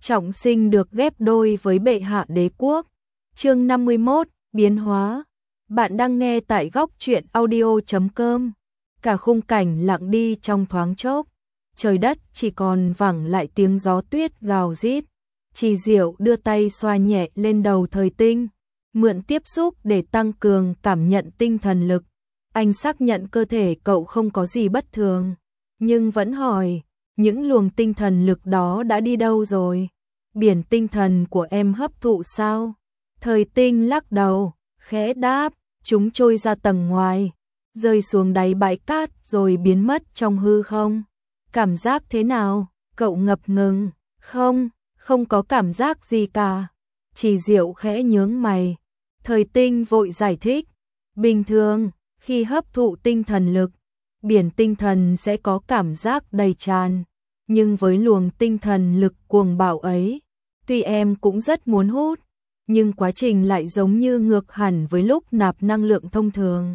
trọng sinh được ghép đôi với bệ hạ đế quốc. Chương 51, biến hóa. Bạn đang nghe tại góc truyện audio.com. Cả khung cảnh lặng đi trong thoáng chốc. Trời đất chỉ còn vẳng lại tiếng gió tuyết gào rít. Trì Diệu đưa tay xoa nhẹ lên đầu Thời Tinh, mượn tiếp xúc để tăng cường cảm nhận tinh thần lực. Anh xác nhận cơ thể cậu không có gì bất thường, nhưng vẫn hỏi, những luồng tinh thần lực đó đã đi đâu rồi? Biển tinh thần của em hấp thụ sao? Thời Tinh lắc đầu, khẽ đáp, chúng trôi ra tầng ngoài, rơi xuống đáy bãi cát rồi biến mất trong hư không. Cảm giác thế nào? Cậu ngập ngừng. Không có cảm giác gì cả. Trì Diệu khẽ nhướng mày. Thời Tinh vội giải thích. Bình thường, khi hấp thụ tinh thần lực, biển tinh thần sẽ có cảm giác đầy tràn. Nhưng với luồng tinh thần lực cuồng bạo ấy, tuy em cũng rất muốn hút, nhưng quá trình lại giống như ngược hẳn với lúc nạp năng lượng thông thường.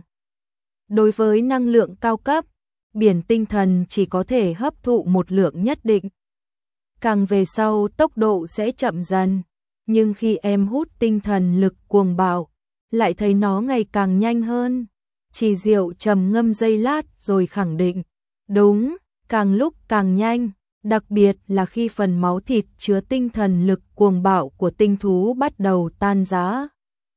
Đối với năng lượng cao cấp, biển tinh thần chỉ có thể hấp thụ một lượng nhất định. Càng về sau tốc độ sẽ chậm dần, nhưng khi em hút tinh thần lực cuồng bạo, lại thấy nó ngày càng nhanh hơn. Trì Diệu trầm ngâm giây lát rồi khẳng định, đúng, càng lúc càng nhanh, đặc biệt là khi phần máu thịt chứa tinh thần lực cuồng bạo của tinh thú bắt đầu tan rã.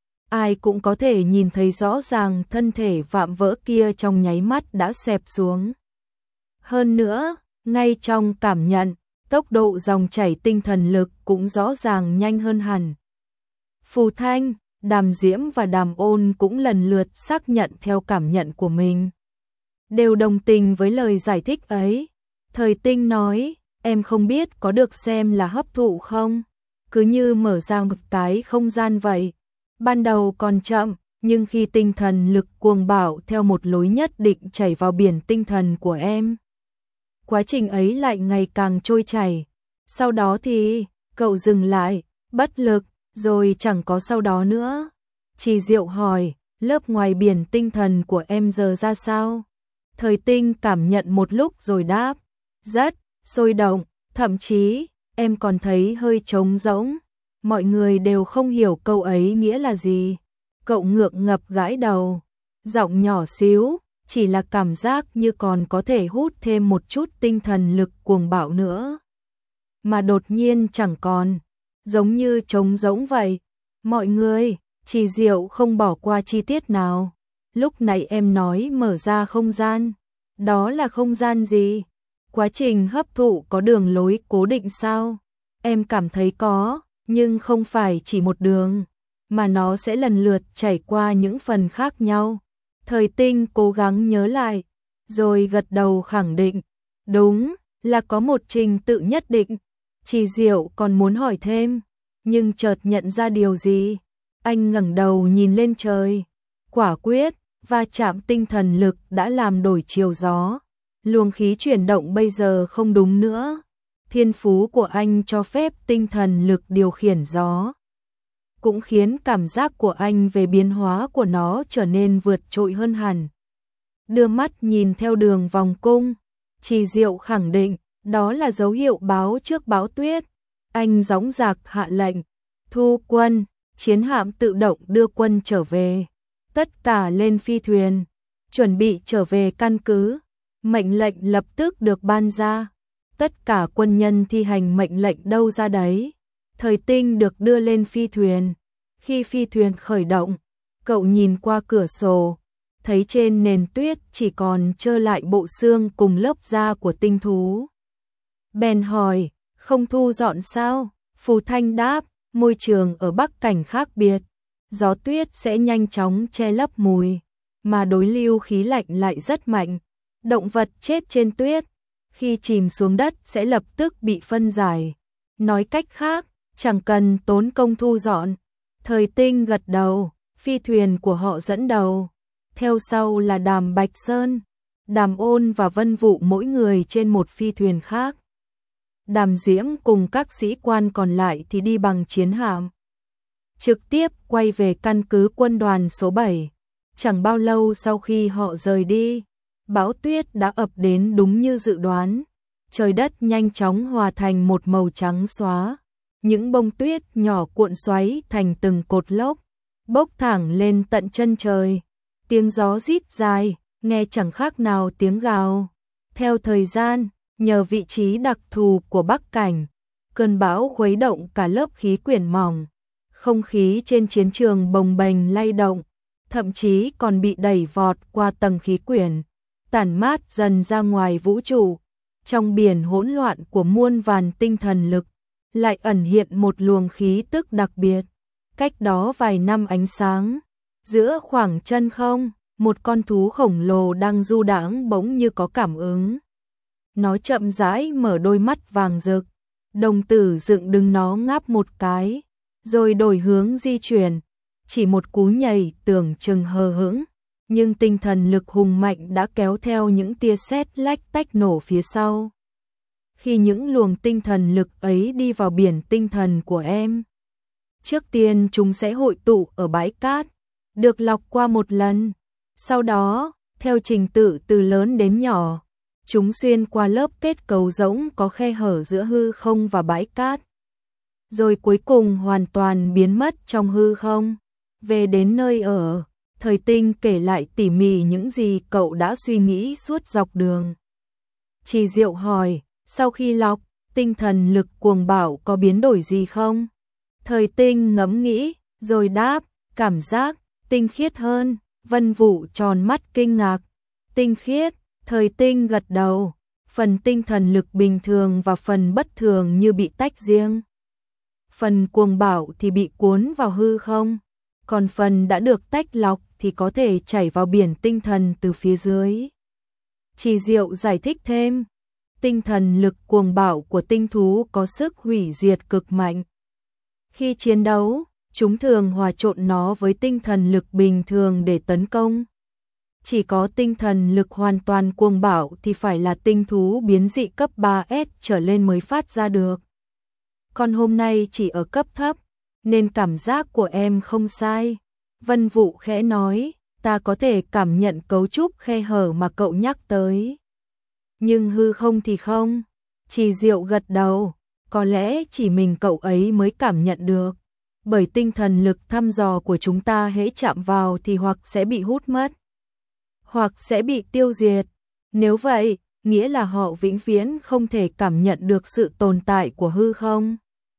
Ai cũng có thể nhìn thấy rõ ràng thân thể vạm vỡ kia trong nháy mắt đã xẹp xuống. Hơn nữa, ngay trong cảm nhận, tốc độ dòng chảy tinh thần lực cũng rõ ràng nhanh hơn hẳn. Phù Thanh, Đàm Diễm và Đàm Ôn cũng lần lượt xác nhận theo cảm nhận của mình. Đều đồng tình với lời giải thích ấy. Thời Tinh nói, em không biết có được xem là hấp thụ không? Cứ như mở ra một cái không gian vậy. Ban đầu còn chậm, nhưng khi tinh thần lực cuồng bạo theo một lối nhất định chảy vào biển tinh thần của em, quá trình ấy lại ngày càng trôi chảy. Sau đó thì, cậu dừng lại, bất lực, rồi chẳng có sau đó nữa. Trì Diệu hỏi, lớp ngoài biển tinh thần của em giờ ra sao? Thời Tinh cảm nhận một lúc rồi đáp, rất sôi động, thậm chí, em còn thấy hơi trống rỗng. Mọi người đều không hiểu câu ấy nghĩa là gì. Cậu ngượng ngập gãi đầu, giọng nhỏ xíu, chỉ là cảm giác như còn có thể hút thêm một chút tinh thần lực cuồng bạo nữa. Mà đột nhiên chẳng còn, giống như trống rỗng vậy. Mọi người, Trì Diệu không bỏ qua chi tiết nào. Lúc nãy em nói mở ra không gian, đó là không gian gì? Quá trình hấp thụ có đường lối cố định sao? Em cảm thấy có, nhưng không phải chỉ một đường, mà nó sẽ lần lượt chảy qua những phần khác nhau. Thời Tinh cố gắng nhớ lại, rồi gật đầu khẳng định, đúng, là có một trình tự nhất định. Trì Diệu còn muốn hỏi thêm, nhưng chợt nhận ra điều gì. Anh ngẩng đầu nhìn lên trời, quả quyết, va chạm tinh thần lực đã làm đổi chiều gió. Luồng khí chuyển động bây giờ không đúng nữa. Thiên phú của anh cho phép tinh thần lực điều khiển gió, cũng khiến cảm giác của anh về biến hóa của nó trở nên vượt trội hơn hẳn. Đưa mắt nhìn theo đường vòng cung, Trì Diệu khẳng định, đó là dấu hiệu báo trước bão tuyết. Anh dõng dạc hạ lệnh, thu quân, chiến hạm tự động đưa quân trở về. Tất cả lên phi thuyền, chuẩn bị trở về căn cứ. Mệnh lệnh lập tức được ban ra. Tất cả quân nhân thi hành mệnh lệnh đâu ra đấy. Thời Tinh được đưa lên phi thuyền. Khi phi thuyền khởi động, cậu nhìn qua cửa sổ, thấy trên nền tuyết chỉ còn trơ lại bộ xương cùng lớp da của tinh thú. Bèn hỏi, không thu dọn sao? Phù Thanh đáp, môi trường ở Bắc Cảnh khác biệt, gió tuyết sẽ nhanh chóng che lấp mùi, mà đối lưu khí lạnh lại rất mạnh. Động vật chết trên tuyết, khi chìm xuống đất sẽ lập tức bị phân giải. Nói cách khác, chẳng cần tốn công thu dọn. Thời Tinh gật đầu, phi thuyền của họ dẫn đầu. Theo sau là Đàm Bạch Sơn, Đàm Ôn và Vân Vụ mỗi người trên một phi thuyền khác. Đàm Diễm cùng các sĩ quan còn lại thì đi bằng chiến hạm, trực tiếp quay về căn cứ quân đoàn số 7. Chẳng bao lâu sau khi họ rời đi, bão tuyết đã ập đến đúng như dự đoán. Trời đất nhanh chóng hòa thành một màu trắng xóa. những bông tuyết nhỏ cuộn xoáy thành từng cột lốc, bốc thẳng lên tận chân trời. Tiếng gió rít dài, nghe chẳng khác nào tiếng gào. Theo thời gian, nhờ vị trí đặc thù của Bắc Cảnh, cơn bão khuấy động cả lớp khí quyển mỏng. Không khí trên chiến trường bồng bềnh lay động, thậm chí còn bị đẩy vọt qua tầng khí quyển, tản mát dần ra ngoài vũ trụ. Trong biển hỗn loạn của muôn vàn tinh thần lực, lại ẩn hiện một luồng khí tức đặc biệt. Cách đó vài năm ánh sáng, giữa khoảng chân không, một con thú khổng lồ đang du đãng bỗng như có cảm ứng. Nó chậm rãi mở đôi mắt vàng rực, đồng tử dựng đứng nó ngáp một cái, rồi đổi hướng di chuyển. Chỉ một cú nhảy tưởng chừng hờ hững, nhưng tinh thần lực hùng mạnh đã kéo theo những tia sét lách tách nổ phía sau. Khi những luồng tinh thần lực ấy đi vào biển tinh thần của em, trước tiên chúng sẽ hội tụ ở bãi cát, được lọc qua một lần. Sau đó, theo trình tự từ lớn đến nhỏ, chúng xuyên qua lớp kết cấu rỗng có khe hở giữa hư không và bãi cát, rồi cuối cùng hoàn toàn biến mất trong hư không. Về đến nơi ở, Thời Tinh kể lại tỉ mỉ những gì cậu đã suy nghĩ suốt dọc đường. Trì Diệu hỏi, sau khi lọc, tinh thần lực cuồng bạo có biến đổi gì không? Thời Tinh ngẫm nghĩ, rồi đáp, cảm giác tinh khiết hơn. Vân Vũ tròn mắt kinh ngạc. Tinh khiết? Thời Tinh gật đầu. Phần tinh thần lực bình thường và phần bất thường như bị tách riêng. Phần cuồng bạo thì bị cuốn vào hư không, còn phần đã được tách lọc thì có thể chảy vào biển tinh thần từ phía dưới. Trì Diệu giải thích thêm, tinh thần lực cuồng bạo của tinh thú có sức hủy diệt cực mạnh. Khi chiến đấu, chúng thường hòa trộn nó với tinh thần lực bình thường để tấn công. Chỉ có tinh thần lực hoàn toàn cuồng bạo thì phải là tinh thú biến dị cấp 3S trở lên mới phát ra được. Còn hôm nay chỉ ở cấp thấp, nên cảm giác của em không sai. Vân Vũ khẽ nói, ta có thể cảm nhận cấu trúc khe hở mà cậu nhắc tới. Nhưng hư không thì không. Trì Diệu gật đầu, có lẽ chỉ mình cậu ấy mới cảm nhận được. Bởi tinh thần lực thăm dò của chúng ta hễ chạm vào thì hoặc sẽ bị hút mất, hoặc sẽ bị tiêu diệt. Nếu vậy, nghĩa là họ vĩnh viễn không thể cảm nhận được sự tồn tại của hư không.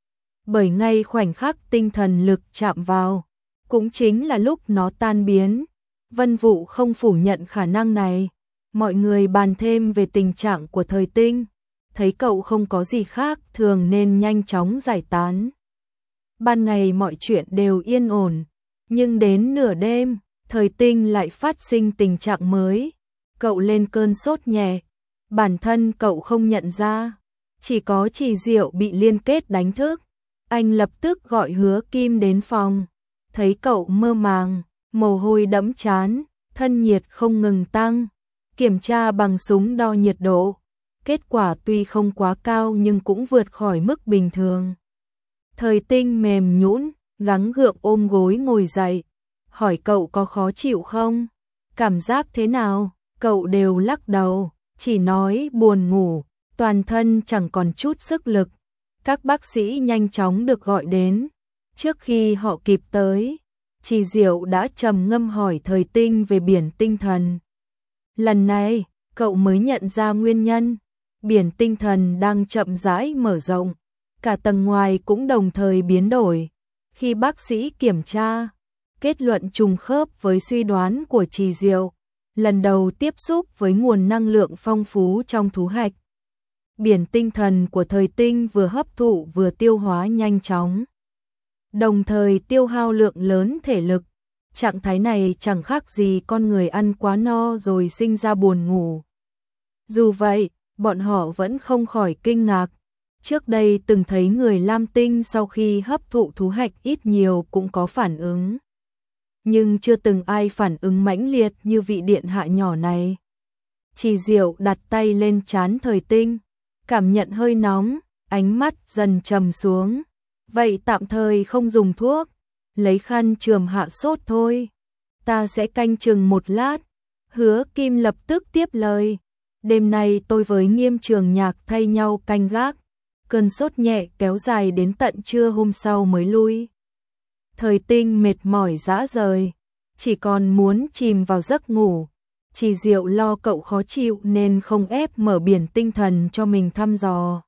Bởi ngay khoảnh khắc tinh thần lực chạm vào, cũng chính là lúc nó tan biến. Vân Vũ không phủ nhận khả năng này. Mọi người bàn thêm về tình trạng của Thời Tinh, thấy cậu không có gì khác thường nên nhanh chóng giải tán. Ban ngày mọi chuyện đều yên ổn, nhưng đến nửa đêm, Thời Tinh lại phát sinh tình trạng mới. Cậu lên cơn sốt nhẹ, bản thân cậu không nhận ra, chỉ có Trì Diệu bị liên kết đánh thức. Anh lập tức gọi Hứa Kim đến phòng, thấy cậu mơ màng, mồ hôi đẫm trán, thân nhiệt không ngừng tăng. Kiểm tra bằng súng đo nhiệt độ, kết quả tuy không quá cao nhưng cũng vượt khỏi mức bình thường. Thời Tinh mềm nhũn, gắng gượng ôm gối ngồi dậy, hỏi cậu có khó chịu không? Cảm giác thế nào? Cậu đều lắc đầu, chỉ nói buồn ngủ, toàn thân chẳng còn chút sức lực. Các bác sĩ nhanh chóng được gọi đến. Trước khi họ kịp tới, Trì Diệu đã trầm ngâm hỏi Thời Tinh về biển tinh thần. Lần này, cậu mới nhận ra nguyên nhân. Biển tinh thần đang chậm rãi mở rộng, cả tầng ngoài cũng đồng thời biến đổi. Khi bác sĩ kiểm tra, kết luận trùng khớp với suy đoán của Trì Diệu. Lần đầu tiếp xúc với nguồn năng lượng phong phú trong thú hạch, biển tinh thần của Thời Tinh vừa hấp thụ vừa tiêu hóa nhanh chóng, đồng thời tiêu hao lượng lớn thể lực. Trạng thái này chẳng khác gì con người ăn quá no rồi sinh ra buồn ngủ. Dù vậy, bọn họ vẫn không khỏi kinh ngạc. Trước đây từng thấy người Lam Tinh sau khi hấp thụ thú hạch ít nhiều cũng có phản ứng, nhưng chưa từng ai phản ứng mãnh liệt như vị điện hạ nhỏ này. Trì Diệu đặt tay lên trán Thời Tinh, cảm nhận hơi nóng, ánh mắt dần trầm xuống. Vậy tạm thời không dùng thuốc, lấy khăn chườm hạ sốt thôi. Ta sẽ canh chừng một lát. Hứa Kim lập tức tiếp lời. Đêm nay tôi với Nghiêm Trường Nhạc thay nhau canh gác. cơn sốt nhẹ kéo dài đến tận trưa hôm sau mới lui. Thời Tinh mệt mỏi rã rời, chỉ còn muốn chìm vào giấc ngủ. Chỉ Diệu lo cậu khó chịu nên không ép mở biển tinh thần cho mình thăm dò.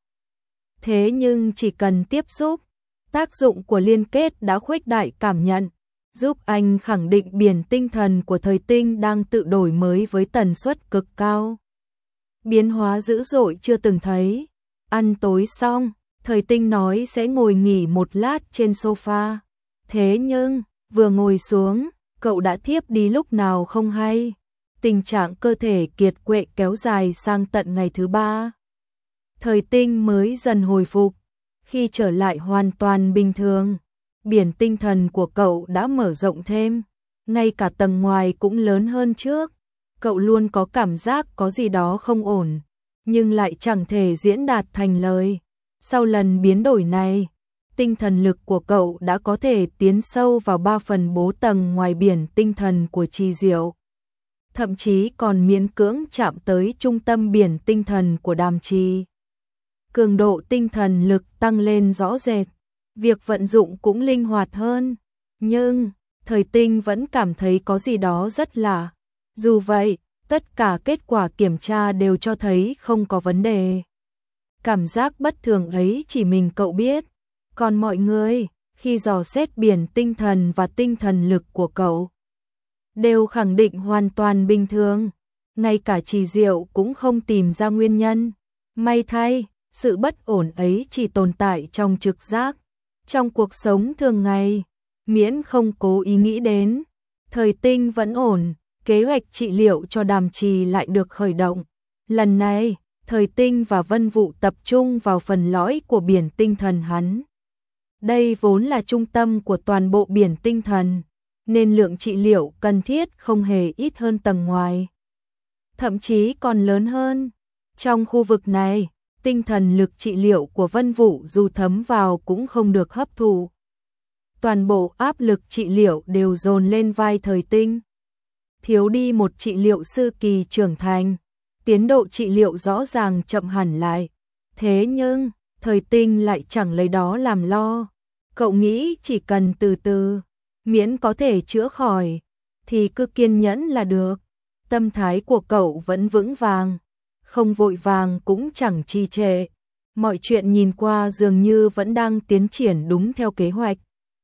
Thế nhưng chỉ cần tiếp xúc, tác dụng của liên kết đã khuếch đại cảm nhận, giúp anh khẳng định biển tinh thần của Thời Tinh đang tự đổi mới với tần suất cực cao. Biến hóa dữ dội chưa từng thấy. Ăn tối xong, Thời Tinh nói sẽ ngồi nghỉ một lát trên sofa. Thế nhưng, vừa ngồi xuống, cậu đã thiếp đi lúc nào không hay. Tình trạng cơ thể kiệt quệ kéo dài sang tận ngày thứ 3. Thời Tinh mới dần hồi phục. Khi trở lại hoàn toàn bình thường, biển tinh thần của cậu đã mở rộng thêm. Ngay cả tầng ngoài cũng lớn hơn trước. Cậu luôn có cảm giác có gì đó không ổn, nhưng lại chẳng thể diễn đạt thành lời. Sau lần biến đổi này, tinh thần lực của cậu đã có thể tiến sâu vào 3/4 tầng ngoài biển tinh thần của Trì Diệu. Thậm chí còn miễn cưỡng chạm tới trung tâm biển tinh thần của Đàm Trì. Cường độ tinh thần lực tăng lên rõ rệt, việc vận dụng cũng linh hoạt hơn. Nhưng, Thời Tinh vẫn cảm thấy có gì đó rất lạ. Dù vậy, tất cả kết quả kiểm tra đều cho thấy không có vấn đề. Cảm giác bất thường ấy chỉ mình cậu biết. Còn mọi người, khi dò xét biển tinh thần và tinh thần lực của cậu, đều khẳng định hoàn toàn bình thường. Ngay cả Trì Diệu cũng không tìm ra nguyên nhân. May thay, sự bất ổn ấy chỉ tồn tại trong trực giác. Trong cuộc sống thường ngày, miễn không cố ý nghĩ đến, Thời Tinh vẫn ổn. Kế hoạch trị liệu cho Đàm Trì lại được khởi động. Lần này, Thời Tinh và Vân Vũ tập trung vào phần lõi của biển tinh thần hắn. Đây vốn là trung tâm của toàn bộ biển tinh thần, nên lượng trị liệu cần thiết không hề ít hơn tầng ngoài. Thậm chí còn lớn hơn. Trong khu vực này, tinh thần lực trị liệu của Vân Vũ dù thấm vào cũng không được hấp thụ. Toàn bộ áp lực trị liệu đều dồn lên vai Thời Tinh. Thiếu đi một trị liệu sư kỳ trưởng thành, tiến độ trị liệu rõ ràng chậm hẳn lại. Thế nhưng, Thời Tinh lại chẳng lấy đó làm lo. Cậu nghĩ chỉ cần từ từ, miễn có thể chữa khỏi, thì cứ kiên nhẫn là được. Tâm thái của cậu vẫn vững vàng, không vội vàng cũng chẳng trì trệ. Mọi chuyện nhìn qua dường như vẫn đang tiến triển đúng theo kế hoạch.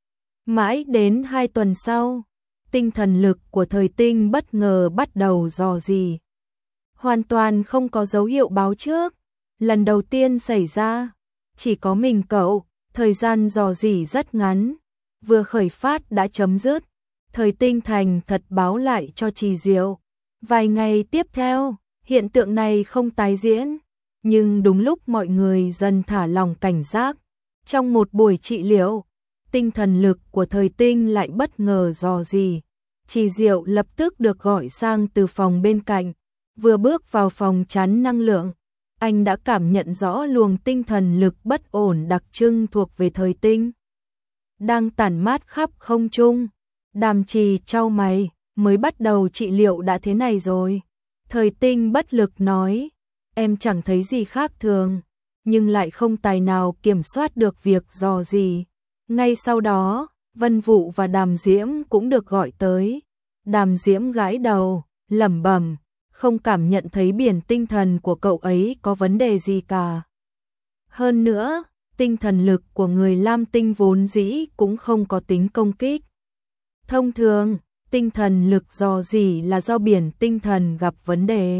Mãi đến 2 tuần sau, tinh thần lực của Thời Tinh bất ngờ bắt đầu rò rỉ. Hoàn toàn không có dấu hiệu báo trước. Lần đầu tiên xảy ra, chỉ có mình cậu, thời gian rò rỉ rất ngắn. Vừa khởi phát đã chấm dứt. Thời Tinh thành thật báo lại cho Trì Diệu. Vài ngày tiếp theo, hiện tượng này không tái diễn. Nhưng đúng lúc mọi người dần thả lỏng cảnh giác, trong một buổi trị liệu, tinh thần lực của Thời Tinh lại bất ngờ rò rỉ. Trì Diệu lập tức được gọi sang từ phòng bên cạnh. Vừa bước vào phòng chắn năng lượng, anh đã cảm nhận rõ luồng tinh thần lực bất ổn đặc trưng thuộc về Thời Tinh đang tản mát khắp không trung. Đàm Trì chau mày, mới bắt đầu trị liệu đã thế này rồi. Thời Tinh bất lực nói, em chẳng thấy gì khác thường, nhưng lại không tài nào kiểm soát được việc dò gì. Ngay sau đó, Vân Vũ và Đàm Diễm cũng được gọi tới. Đàm Diễm gãi đầu, lẩm bẩm, không cảm nhận thấy biển tinh thần của cậu ấy có vấn đề gì cả. Hơn nữa, tinh thần lực của người Lam Tinh vốn dĩ cũng không có tính công kích. Thông thường, tinh thần lực rò rỉ là do biển tinh thần gặp vấn đề.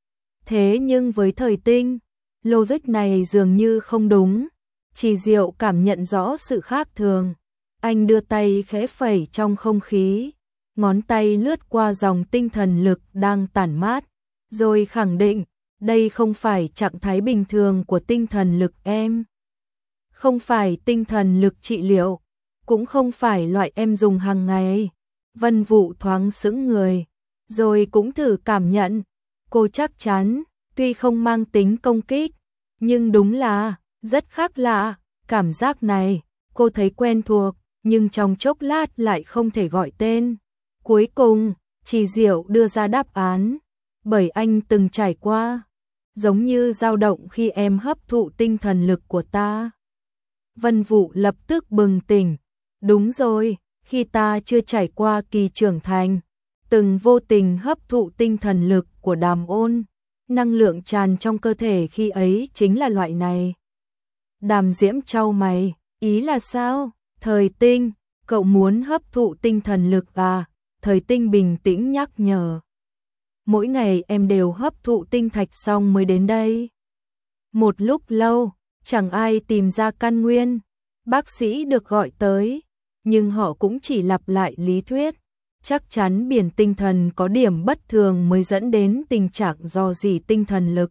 Thế nhưng với Thời Tinh, logic này dường như không đúng. Trì Diệu cảm nhận rõ sự khác thường. Anh đưa tay khẽ phẩy trong không khí, ngón tay lướt qua dòng tinh thần lực đang tản mát, rồi khẳng định, đây không phải trạng thái bình thường của tinh thần lực em. Không phải tinh thần lực trị liệu, cũng không phải loại em dùng hàng ngày. Vân Vũ thoáng sững người, rồi cũng thử cảm nhận. Cô chắc chắn, tuy không mang tính công kích, nhưng đúng là rất khác lạ. Cảm giác này, cô thấy quen thuộc, nhưng trong chốc lát lại không thể gọi tên. Cuối cùng, Trì Diệu đưa ra đáp án, bởi anh từng trải qua. giống như dao động khi em hấp thụ tinh thần lực của ta. Vân Vũ lập tức bừng tỉnh, đúng rồi, khi ta chưa trải qua kỳ trưởng thành, từng vô tình hấp thụ tinh thần lực của Đàm Ôn, năng lượng tràn trong cơ thể khi ấy chính là loại này. Đàm Diễm chau mày, ý là sao? Thời Tinh, cậu muốn hấp thụ tinh thần lực à? Thời Tinh bình tĩnh nhắc nhở. Mỗi ngày em đều hấp thụ tinh thạch xong mới đến đây. Một lúc lâu, chẳng ai tìm ra căn nguyên. Bác sĩ được gọi tới, nhưng họ cũng chỉ lặp lại lý thuyết. Chắc chắn biển tinh thần có điểm bất thường mới dẫn đến tình trạng rò rỉ tinh thần lực.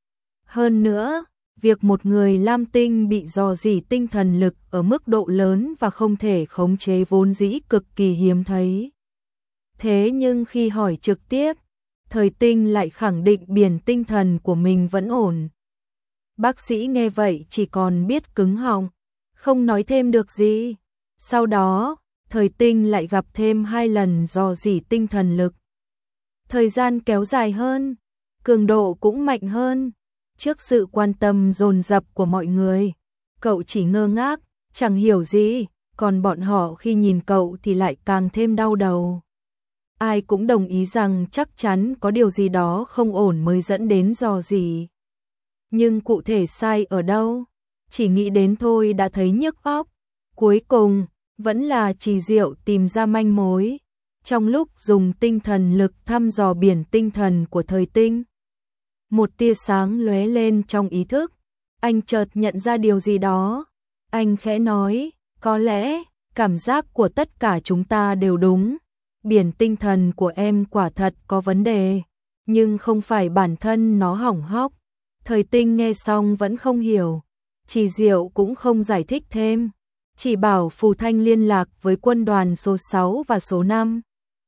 Hơn nữa, việc một người lam tinh bị rò rỉ tinh thần lực ở mức độ lớn và không thể khống chế vốn dĩ cực kỳ hiếm thấy. Thế nhưng khi hỏi trực tiếp, Thời Tinh lại khẳng định biển tinh thần của mình vẫn ổn. Bác sĩ nghe vậy chỉ còn biết cứng họng, không nói thêm được gì. Sau đó, Thời Tinh lại gặp thêm 2 lần rò rỉ tinh thần lực. Thời gian kéo dài hơn, cường độ cũng mạnh hơn. Trước sự quan tâm dồn dập của mọi người, cậu chỉ ngơ ngác, chẳng hiểu gì, còn bọn họ khi nhìn cậu thì lại càng thêm đau đầu. Ai cũng đồng ý rằng chắc chắn có điều gì đó không ổn mới dẫn đến rò rỉ. Nhưng cụ thể sai ở đâu? Chỉ nghĩ đến thôi đã thấy nhức óc. Cuối cùng, vẫn là Trì Diệu tìm ra manh mối. Trong lúc dùng tinh thần lực thăm dò biển tinh thần của Thời Tinh, một tia sáng lóe lên trong ý thức. Anh chợt nhận ra điều gì đó. Anh khẽ nói, có lẽ, cảm giác của tất cả chúng ta đều đúng. Biển tinh thần của em quả thật có vấn đề, nhưng không phải bản thân nó hỏng hóc. Thời Tinh nghe xong vẫn không hiểu. Trì Diệu cũng không giải thích thêm, chỉ bảo Phù Thanh liên lạc với quân đoàn số 6 và số 5.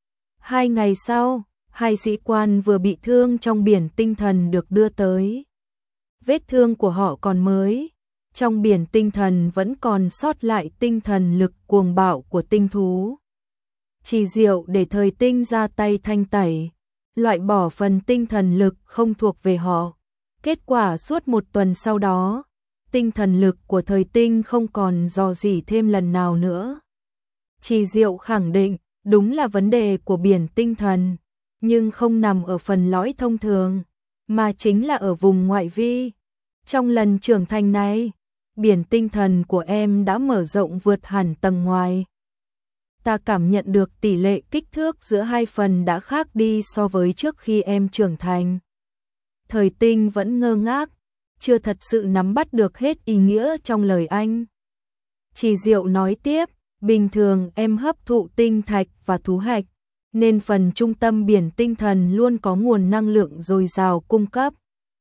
2 ngày sau, 2 sĩ quan vừa bị thương trong biển tinh thần được đưa tới. Vết thương của họ còn mới, trong biển tinh thần vẫn còn sót lại tinh thần lực cuồng bạo của tinh thú. Trì Diệu để Thời Tinh ra tay thanh tẩy, loại bỏ phần tinh thần lực không thuộc về họ. Kết quả suốt 1 tuần sau đó, tinh thần lực của Thời Tinh không còn rò rỉ thêm lần nào nữa. Trì Diệu khẳng định, đúng là vấn đề của biển tinh thần, nhưng không nằm ở phần lõi thông thường, mà chính là ở vùng ngoại vi. Trong lần trưởng thành này, biển tinh thần của em đã mở rộng vượt hẳn tầng ngoài. Ta cảm nhận được tỷ lệ kích thước giữa 2 phần đã khác đi so với trước khi em trưởng thành. Thời Tinh vẫn ngơ ngác, chưa thật sự nắm bắt được hết ý nghĩa trong lời anh. Trì Diệu nói tiếp, bình thường em hấp thụ tinh thạch và thú hạch, nên phần trung tâm biển tinh thần luôn có nguồn năng lượng dồi dào cung cấp.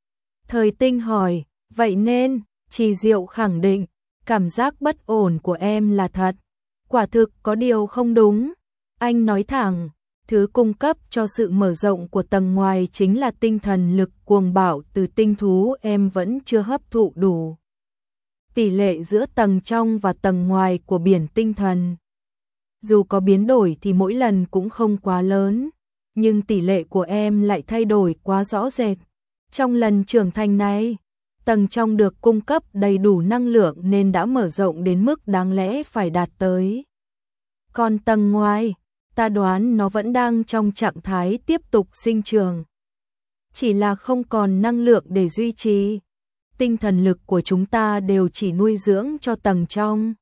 Thời Tinh hỏi, vậy nên, Trì Diệu khẳng định, cảm giác bất ổn của em là thật. Quả thực có điều không đúng. Anh nói thẳng, thứ cung cấp cho sự mở rộng của tầng ngoài chính là tinh thần lực cuồng bạo từ tinh thú em vẫn chưa hấp thụ đủ. Tỷ lệ giữa tầng trong và tầng ngoài của biển tinh thần, dù có biến đổi thì mỗi lần cũng không quá lớn, nhưng tỷ lệ của em lại thay đổi quá rõ rệt. Trong lần trưởng thành này, tầng trong được cung cấp đầy đủ năng lượng nên đã mở rộng đến mức đáng lẽ phải đạt tới. Còn tầng ngoài, ta đoán nó vẫn đang trong trạng thái tiếp tục sinh trưởng. Chỉ là không còn năng lượng để duy trì. Tinh thần lực của chúng ta đều chỉ nuôi dưỡng cho tầng trong.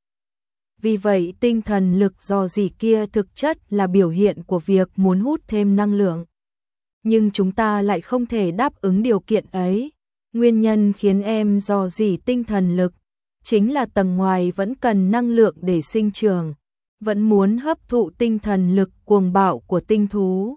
Vì vậy tinh thần lực rò rỉ kia thực chất là biểu hiện của việc muốn hút thêm năng lượng. Nhưng chúng ta lại không thể đáp ứng điều kiện ấy. Nguyên nhân khiến em rò rỉ tinh thần lực chính là tầng ngoài vẫn cần năng lượng để sinh trưởng, vẫn muốn hấp thụ tinh thần lực cuồng bạo của tinh thú.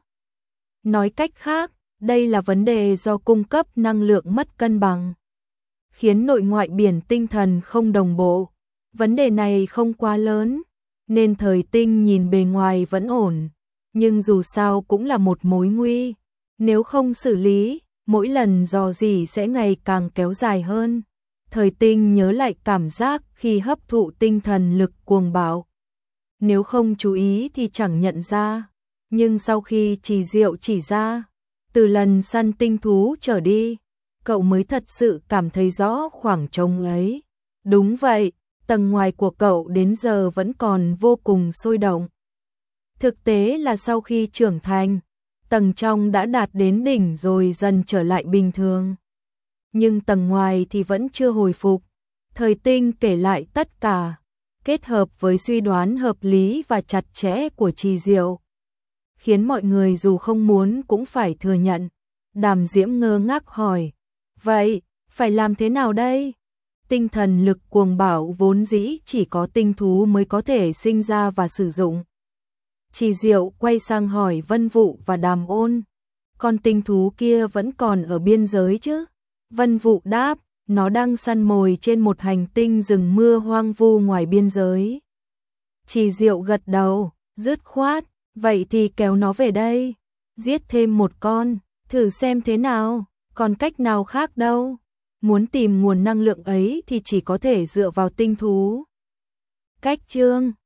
Nói cách khác, đây là vấn đề do cung cấp năng lượng mất cân bằng, khiến nội ngoại biển tinh thần không đồng bộ. Vấn đề này không quá lớn, nên Thời Tinh nhìn bề ngoài vẫn ổn, nhưng dù sao cũng là một mối nguy. Nếu không xử lý, mỗi lần rò rỉ sẽ ngày càng kéo dài hơn. Thời Tinh nhớ lại cảm giác khi hấp thụ tinh thần lực cuồng bạo. Nếu không chú ý thì chẳng nhận ra, nhưng sau khi Trì Diệu chỉ ra, từ lần săn tinh thú trở đi, cậu mới thật sự cảm thấy rõ khoảng trống ấy. Đúng vậy, tầng ngoài của cậu đến giờ vẫn còn vô cùng sôi động. Thực tế là sau khi trưởng thành, tầng trong đã đạt đến đỉnh rồi dần trở lại bình thường. Nhưng tầng ngoài thì vẫn chưa hồi phục. Thời Tinh kể lại tất cả, kết hợp với suy đoán hợp lý và chặt chẽ của Trì Diệu, khiến mọi người dù không muốn cũng phải thừa nhận. Đàm Diễm ngơ ngác hỏi, vậy, phải làm thế nào đây? Tinh thần lực cuồng bạo vốn dĩ chỉ có tinh thú mới có thể sinh ra và sử dụng. Trì Diệu quay sang hỏi Vân Vũ và Đàm Ôn, con tinh thú kia vẫn còn ở biên giới chứ? Vân Vũ đáp, nó đang săn mồi trên một hành tinh rừng mưa hoang vu ngoài biên giới. Trì Diệu gật đầu, dứt khoát, vậy thì kéo nó về đây, giết thêm một con, thử xem thế nào, còn cách nào khác đâu. Muốn tìm nguồn năng lượng ấy thì chỉ có thể dựa vào tinh thú. Cách chương